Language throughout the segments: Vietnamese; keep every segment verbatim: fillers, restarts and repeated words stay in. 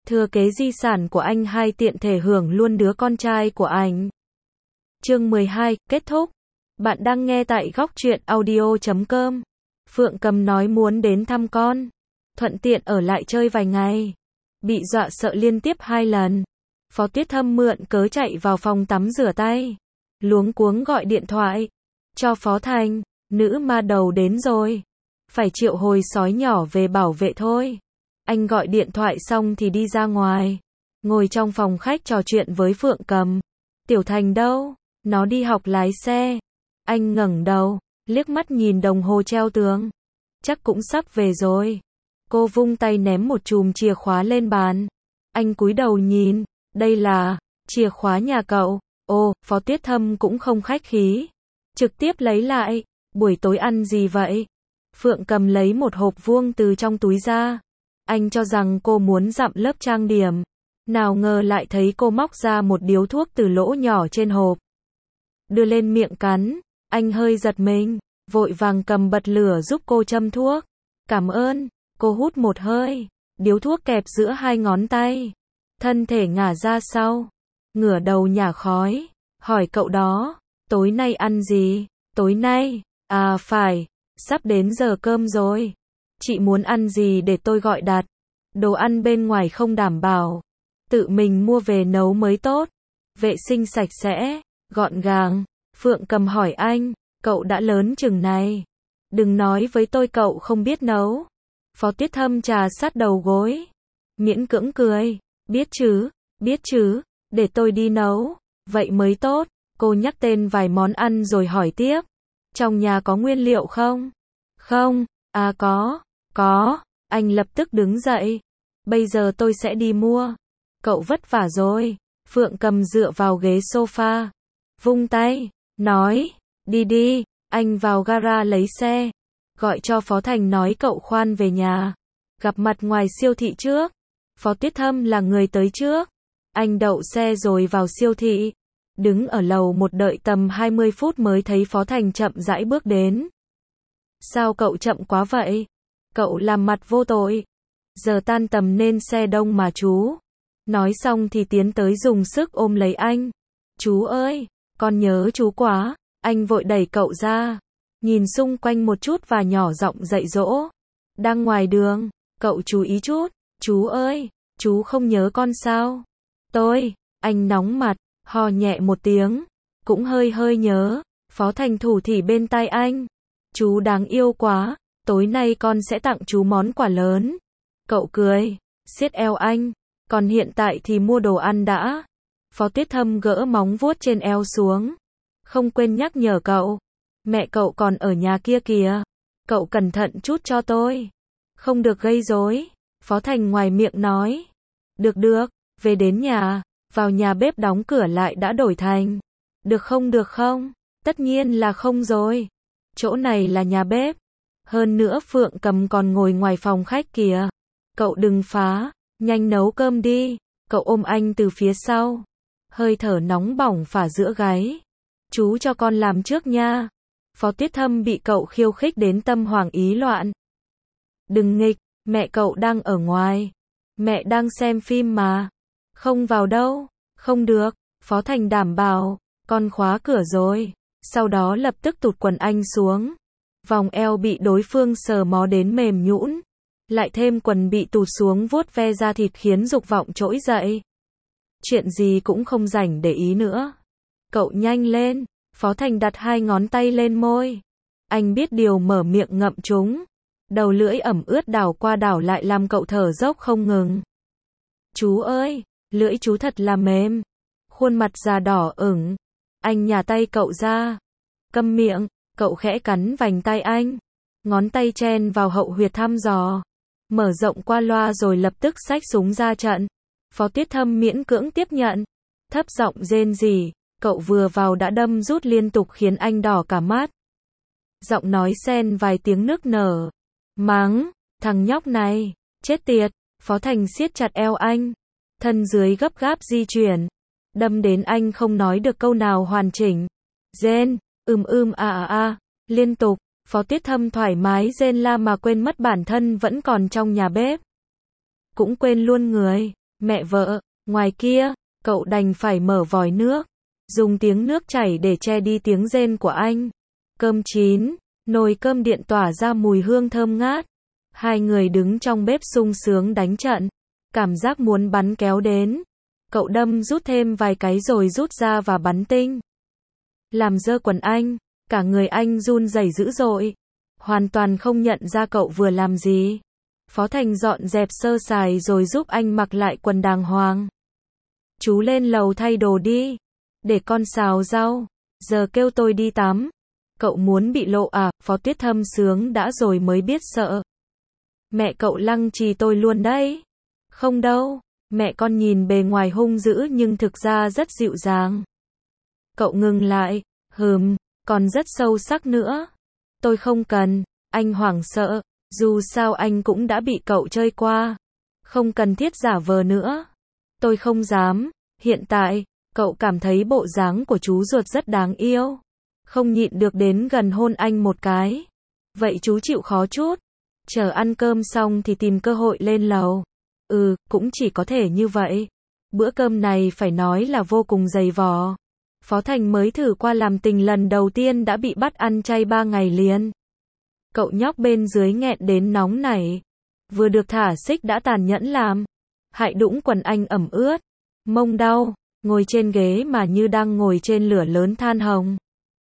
thừa kế di sản của anh hai tiện thể hưởng luôn đứa con trai của anh. Chương mười hai, kết thúc. Bạn đang nghe tại góc truyện audio chấm com. Phượng Cầm nói muốn đến thăm con, thuận tiện ở lại chơi vài ngày. Bị dọa sợ liên tiếp hai lần. Phó Tuyết Thâm mượn cớ chạy vào phòng tắm rửa tay. Luống cuống gọi điện thoại cho Phó Thành, nữ ma đầu đến rồi. Phải triệu hồi sói nhỏ về bảo vệ thôi. Anh gọi điện thoại xong thì đi ra ngoài. Ngồi trong phòng khách trò chuyện với Phượng Cầm. Tiểu Thành đâu? Nó đi học lái xe. Anh ngẩng đầu, liếc mắt nhìn đồng hồ treo tường. Chắc cũng sắp về rồi. Cô vung tay ném một chùm chìa khóa lên bàn. Anh cúi đầu nhìn, đây là chìa khóa nhà cậu. Ồ, Phó Tuyết Thâm cũng không khách khí. Trực tiếp lấy lại. Buổi tối ăn gì vậy? Phượng Cầm lấy một hộp vuông từ trong túi ra. Anh cho rằng cô muốn dặm lớp trang điểm. Nào ngờ lại thấy cô móc ra một điếu thuốc từ lỗ nhỏ trên hộp. Đưa lên miệng cắn. Anh hơi giật mình, vội vàng cầm bật lửa giúp cô châm thuốc. Cảm ơn. Cô hút một hơi, điếu thuốc kẹp giữa hai ngón tay. Thân thể ngả ra sau, ngửa đầu nhả khói, hỏi cậu đó, tối nay ăn gì? Tối nay, à phải, sắp đến giờ cơm rồi. Chị muốn ăn gì để tôi gọi đặt? Đồ ăn bên ngoài không đảm bảo, tự mình mua về nấu mới tốt. Vệ sinh sạch sẽ, gọn gàng. Phượng Cầm hỏi anh, cậu đã lớn chừng này, đừng nói với tôi cậu không biết nấu. Phó Tuyết Thâm trà sát đầu gối, miễn cưỡng cười, biết chứ, biết chứ, để tôi đi nấu, vậy mới tốt. Cô nhắc tên vài món ăn rồi hỏi tiếp, trong nhà có nguyên liệu không? Không, à có, có. Anh lập tức đứng dậy, bây giờ tôi sẽ đi mua. Cậu vất vả rồi. Phượng Cầm dựa vào ghế sofa, vung tay, nói, đi đi. Anh vào gara lấy xe, gọi cho Phó Thành nói cậu khoan về nhà, gặp mặt ngoài siêu thị trước. Phó Tuyết Thâm là người tới trước. Anh đậu xe rồi vào siêu thị, đứng ở lầu một đợi tầm hai mươi phút mới thấy Phó Thành chậm rãi bước đến. Sao cậu chậm quá vậy? Cậu làm mặt vô tội. Giờ tan tầm nên xe đông mà chú. Nói xong thì tiến tới dùng sức ôm lấy anh. Chú ơi, con nhớ chú quá. Anh vội đẩy cậu ra, nhìn xung quanh một chút và nhỏ giọng dạy dỗ. Đang ngoài đường, cậu chú ý chút. Chú ơi, chú không nhớ con sao? Tôi, anh nóng mặt, ho nhẹ một tiếng, cũng hơi hơi nhớ. Phó Thành thủ thỉ bên tai anh. Chú đáng yêu quá, tối nay con sẽ tặng chú món quà lớn. Cậu cười, siết eo anh, còn hiện tại thì mua đồ ăn đã. Phó Tuyết Thâm gỡ móng vuốt trên eo xuống. Không quên nhắc nhở cậu, mẹ cậu còn ở nhà kia kìa. Cậu cẩn thận chút cho tôi. Không được gây rối. Phó Thành ngoài miệng nói. Được được, về đến nhà, vào nhà bếp đóng cửa lại đã đổi thành. Được không được không? Tất nhiên là không rồi. Chỗ này là nhà bếp. Hơn nữa Phượng Cầm còn ngồi ngoài phòng khách kìa. Cậu đừng phá, nhanh nấu cơm đi. Cậu ôm anh từ phía sau. Hơi thở nóng bỏng phả giữa gáy. Chú cho con làm trước nha. Phó Tuyết Thâm bị cậu khiêu khích đến tâm hoảng ý loạn. Đừng nghịch, mẹ cậu đang ở ngoài. Mẹ đang xem phim mà. Không vào đâu. Không được. Phó Thành đảm bảo. Con khóa cửa rồi. Sau đó lập tức tụt quần anh xuống. Vòng eo bị đối phương sờ mó đến mềm nhũn. Lại thêm quần bị tụt xuống vuốt ve da thịt khiến dục vọng trỗi dậy. Chuyện gì cũng không rảnh để ý nữa. Cậu nhanh lên. Phó Thành đặt hai ngón tay lên môi. Anh biết điều mở miệng ngậm chúng. Đầu lưỡi ẩm ướt đảo qua đảo lại làm cậu thở dốc không ngừng. Chú ơi, lưỡi chú thật là mềm. Khuôn mặt già đỏ ửng. Anh nhả tay cậu ra. Câm miệng. Cậu khẽ cắn vành tay anh. Ngón tay chen vào hậu huyệt thăm dò. Mở rộng qua loa rồi lập tức xách súng ra trận. Phó Tuyết Thâm miễn cưỡng tiếp nhận. Thấp giọng rên rỉ. Cậu vừa vào đã đâm rút liên tục khiến anh đỏ cả mắt. Giọng nói xen vài tiếng nức nở. Mắng, thằng nhóc này, chết tiệt. Phó Thành siết chặt eo anh. Thân dưới gấp gáp di chuyển. Đâm đến anh không nói được câu nào hoàn chỉnh. Rên, ưm ưm a a a, liên tục. Phó Tuyết Thâm thoải mái rên la mà quên mất bản thân vẫn còn trong nhà bếp. Cũng quên luôn người. Mẹ vợ, ngoài kia, cậu đành phải mở vòi nước, dùng tiếng nước chảy để che đi tiếng rên của anh. Cơm chín, nồi cơm điện tỏa ra mùi hương thơm ngát. Hai người đứng trong bếp sung sướng đánh trận, cảm giác muốn bắn kéo đến. Cậu đâm rút thêm vài cái rồi rút ra và bắn tinh. Làm dơ quần anh, cả người anh run rẩy dữ dội, hoàn toàn không nhận ra cậu vừa làm gì. Phó Thành dọn dẹp sơ sài rồi giúp anh mặc lại quần đàng hoàng. Chú lên lầu thay đồ đi, để con xào rau, giờ kêu tôi đi tắm. Cậu muốn bị lộ à? Phó Tuyết Thâm sướng đã rồi mới biết sợ. Mẹ cậu lăng trì tôi luôn đấy. Không đâu, mẹ con nhìn bề ngoài hung dữ nhưng thực ra rất dịu dàng. Cậu ngừng lại, hừm, còn rất sâu sắc nữa. Tôi không cần, anh hoảng sợ, dù sao anh cũng đã bị cậu chơi qua. Không cần thiết giả vờ nữa. Tôi không dám, hiện tại, cậu cảm thấy bộ dáng của chú ruột rất đáng yêu. Không nhịn được đến gần hôn anh một cái. Vậy chú chịu khó chút. Chờ ăn cơm xong thì tìm cơ hội lên lầu. Ừ, cũng chỉ có thể như vậy. Bữa cơm này phải nói là vô cùng dày vò. Phó Thành mới thử qua làm tình lần đầu tiên đã bị bắt ăn chay ba ngày liền. Cậu nhóc bên dưới nghẹn đến nóng nảy. Vừa được thả xích đã tàn nhẫn làm. Hại đũng quần anh ẩm ướt. Mông đau, ngồi trên ghế mà như đang ngồi trên lửa lớn than hồng.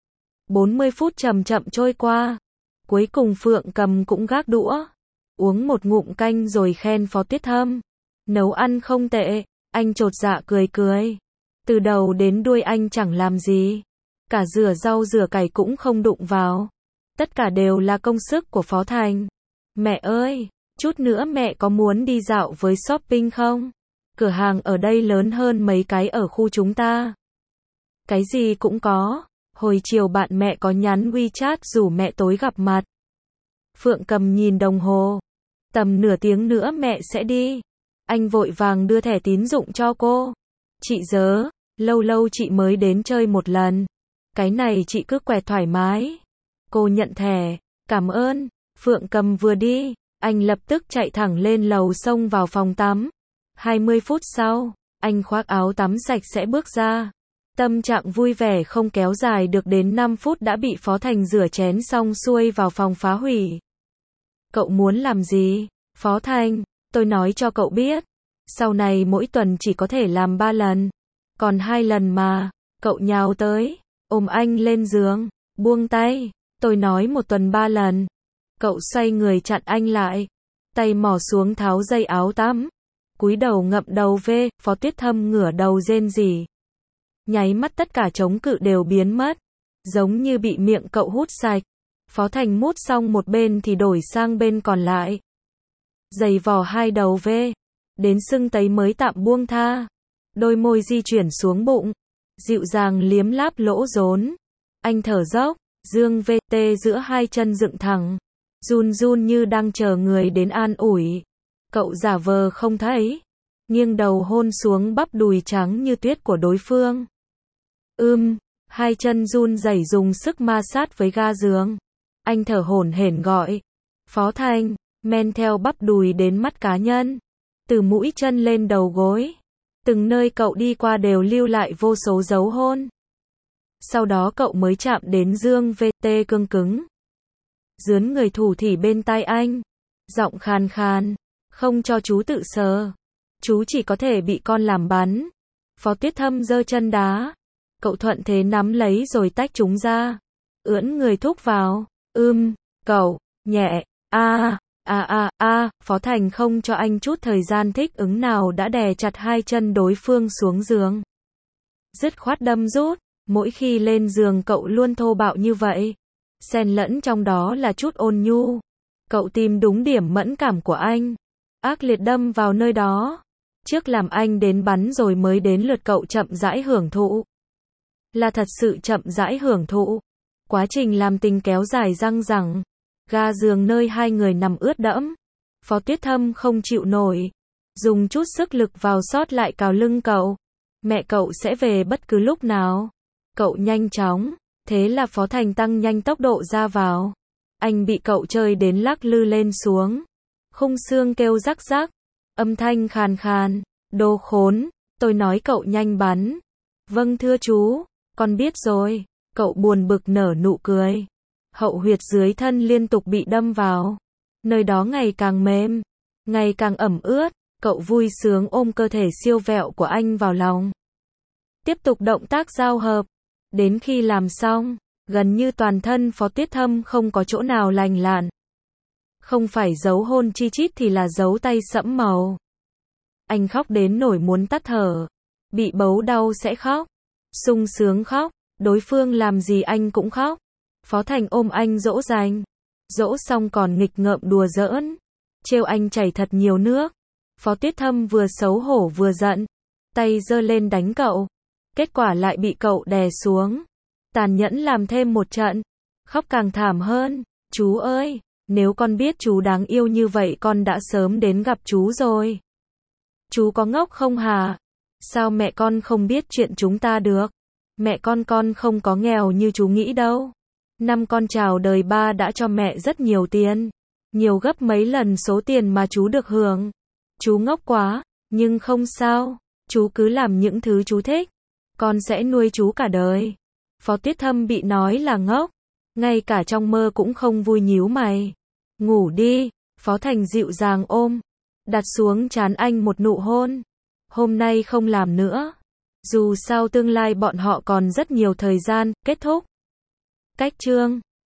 bốn mươi phút chậm chậm trôi qua. Cuối cùng Phượng Cầm cũng gác đũa. Uống một ngụm canh rồi khen Phó Tuyết Thâm. Nấu ăn không tệ, anh chột dạ cười cười. Từ đầu đến đuôi anh chẳng làm gì. Cả rửa rau rửa cải cũng không đụng vào. Tất cả đều là công sức của Phó Thành. Mẹ ơi, chút nữa mẹ có muốn đi dạo với shopping không? Cửa hàng ở đây lớn hơn mấy cái ở khu chúng ta. Cái gì cũng có. Hồi chiều bạn mẹ có nhắn WeChat rủ mẹ tối gặp mặt. Phượng Cầm nhìn đồng hồ. Tầm nửa tiếng nữa mẹ sẽ đi. Anh vội vàng đưa thẻ tín dụng cho cô. Chị dớ, lâu lâu chị mới đến chơi một lần. Cái này chị cứ quẹt thoải mái. Cô nhận thẻ. Cảm ơn. Phượng Cầm vừa đi, anh lập tức chạy thẳng lên lầu xông vào phòng tắm. hai mươi phút sau, anh khoác áo tắm sạch sẽ bước ra. Tâm trạng vui vẻ không kéo dài được đến năm phút đã bị Phó Thành rửa chén xong xuôi vào phòng phá hủy. Cậu muốn làm gì? Phó Thành, tôi nói cho cậu biết. Sau này mỗi tuần chỉ có thể làm ba lần. Còn hai lần mà, cậu nhào tới, ôm anh lên giường, buông tay. Tôi nói một tuần ba lần. Cậu xoay người chặn anh lại. Tay mò xuống tháo dây áo tắm. Cúi đầu ngậm đầu về, Phó Tuyết Thâm ngửa đầu rên rỉ. Nháy mắt tất cả chống cự đều biến mất. Giống như bị miệng cậu hút sạch. Phó Thành mút xong một bên thì đổi sang bên còn lại. Giày vò hai đầu về. Đến sưng tấy mới tạm buông tha. Đôi môi di chuyển xuống bụng. Dịu dàng liếm láp lỗ rốn. Anh thở dốc. Dương vê tê giữa hai chân dựng thẳng. Run run như đang chờ người đến an ủi. Cậu giả vờ không thấy. Nghiêng đầu hôn xuống bắp đùi trắng như tuyết của đối phương. Ưm, hai chân run rẩy dùng sức ma sát với ga giường. Anh thở hổn hển gọi. Phó Thành, men theo bắp đùi đến mắt cá nhân. Từ mũi chân lên đầu gối. Từng nơi cậu đi qua đều lưu lại vô số dấu hôn. Sau đó cậu mới chạm đến dương vê tê cương cứng. Dướn người thủ thỉ bên tai anh. Giọng khàn khàn. Không cho chú tự sờ. Chú chỉ có thể bị con làm bắn. Phó Tuyết Thâm giơ chân đá. Cậu thuận thế nắm lấy rồi tách chúng ra. Ưỡn người thúc vào. Ưm, cậu, nhẹ, a, a a a, Phó Thành không cho anh chút thời gian thích ứng nào đã đè chặt hai chân đối phương xuống giường. Dứt khoát đâm rút, mỗi khi lên giường cậu luôn thô bạo như vậy. Xen lẫn trong đó là chút ôn nhu. Cậu tìm đúng điểm mẫn cảm của anh. Ác liệt đâm vào nơi đó. Trước làm anh đến bắn rồi mới đến lượt cậu chậm rãi hưởng thụ. Là thật sự chậm rãi hưởng thụ. Quá trình làm tình kéo dài răng rẳng. Ga giường nơi hai người nằm ướt đẫm. Phó Tuyết Thâm không chịu nổi. Dùng chút sức lực vào sót lại cào lưng cậu. Mẹ cậu sẽ về bất cứ lúc nào. Cậu nhanh chóng. Thế là Phó Thành tăng nhanh tốc độ ra vào. Anh bị cậu chơi đến lắc lư lên xuống. Khung xương kêu rắc rắc. Âm thanh khàn khàn. Đồ khốn, tôi nói cậu nhanh bắn. Vâng thưa chú, con biết rồi. Cậu buồn bực nở nụ cười. Hậu huyệt dưới thân liên tục bị đâm vào. Nơi đó ngày càng mềm, ngày càng ẩm ướt. Cậu vui sướng ôm cơ thể siêu vẹo của anh vào lòng. Tiếp tục động tác giao hợp. Đến khi làm xong, gần như toàn thân Phó Tuyết Thâm không có chỗ nào lành lặn. Không phải dấu hôn chi chít thì là dấu tay sẫm màu. Anh khóc đến nỗi muốn tắt thở. Bị bấu đau sẽ khóc. Sung sướng khóc. Đối phương làm gì anh cũng khóc. Phó Thành ôm anh dỗ dành. Dỗ xong còn nghịch ngợm đùa giỡn. Trêu anh chảy thật nhiều nước. Phó Tuyết Thâm vừa xấu hổ vừa giận. Tay giơ lên đánh cậu. Kết quả lại bị cậu đè xuống. Tàn nhẫn làm thêm một trận. Khóc càng thảm hơn. Chú ơi, nếu con biết chú đáng yêu như vậy con đã sớm đến gặp chú rồi. Chú có ngốc không hả? Sao mẹ con không biết chuyện chúng ta được? Mẹ con con không có nghèo như chú nghĩ đâu. Năm con chào đời ba đã cho mẹ rất nhiều tiền. Nhiều gấp mấy lần số tiền mà chú được hưởng. Chú ngốc quá, nhưng không sao. Chú cứ làm những thứ chú thích. Con sẽ nuôi chú cả đời. Phó Tuyết Thâm bị nói là ngốc. Ngay cả trong mơ cũng không vui nhíu mày. Ngủ đi. Phó Thành dịu dàng ôm. Đặt xuống trán anh một nụ hôn. Hôm nay không làm nữa. Dù sao tương lai bọn họ còn rất nhiều thời gian. Kết thúc. Cách chương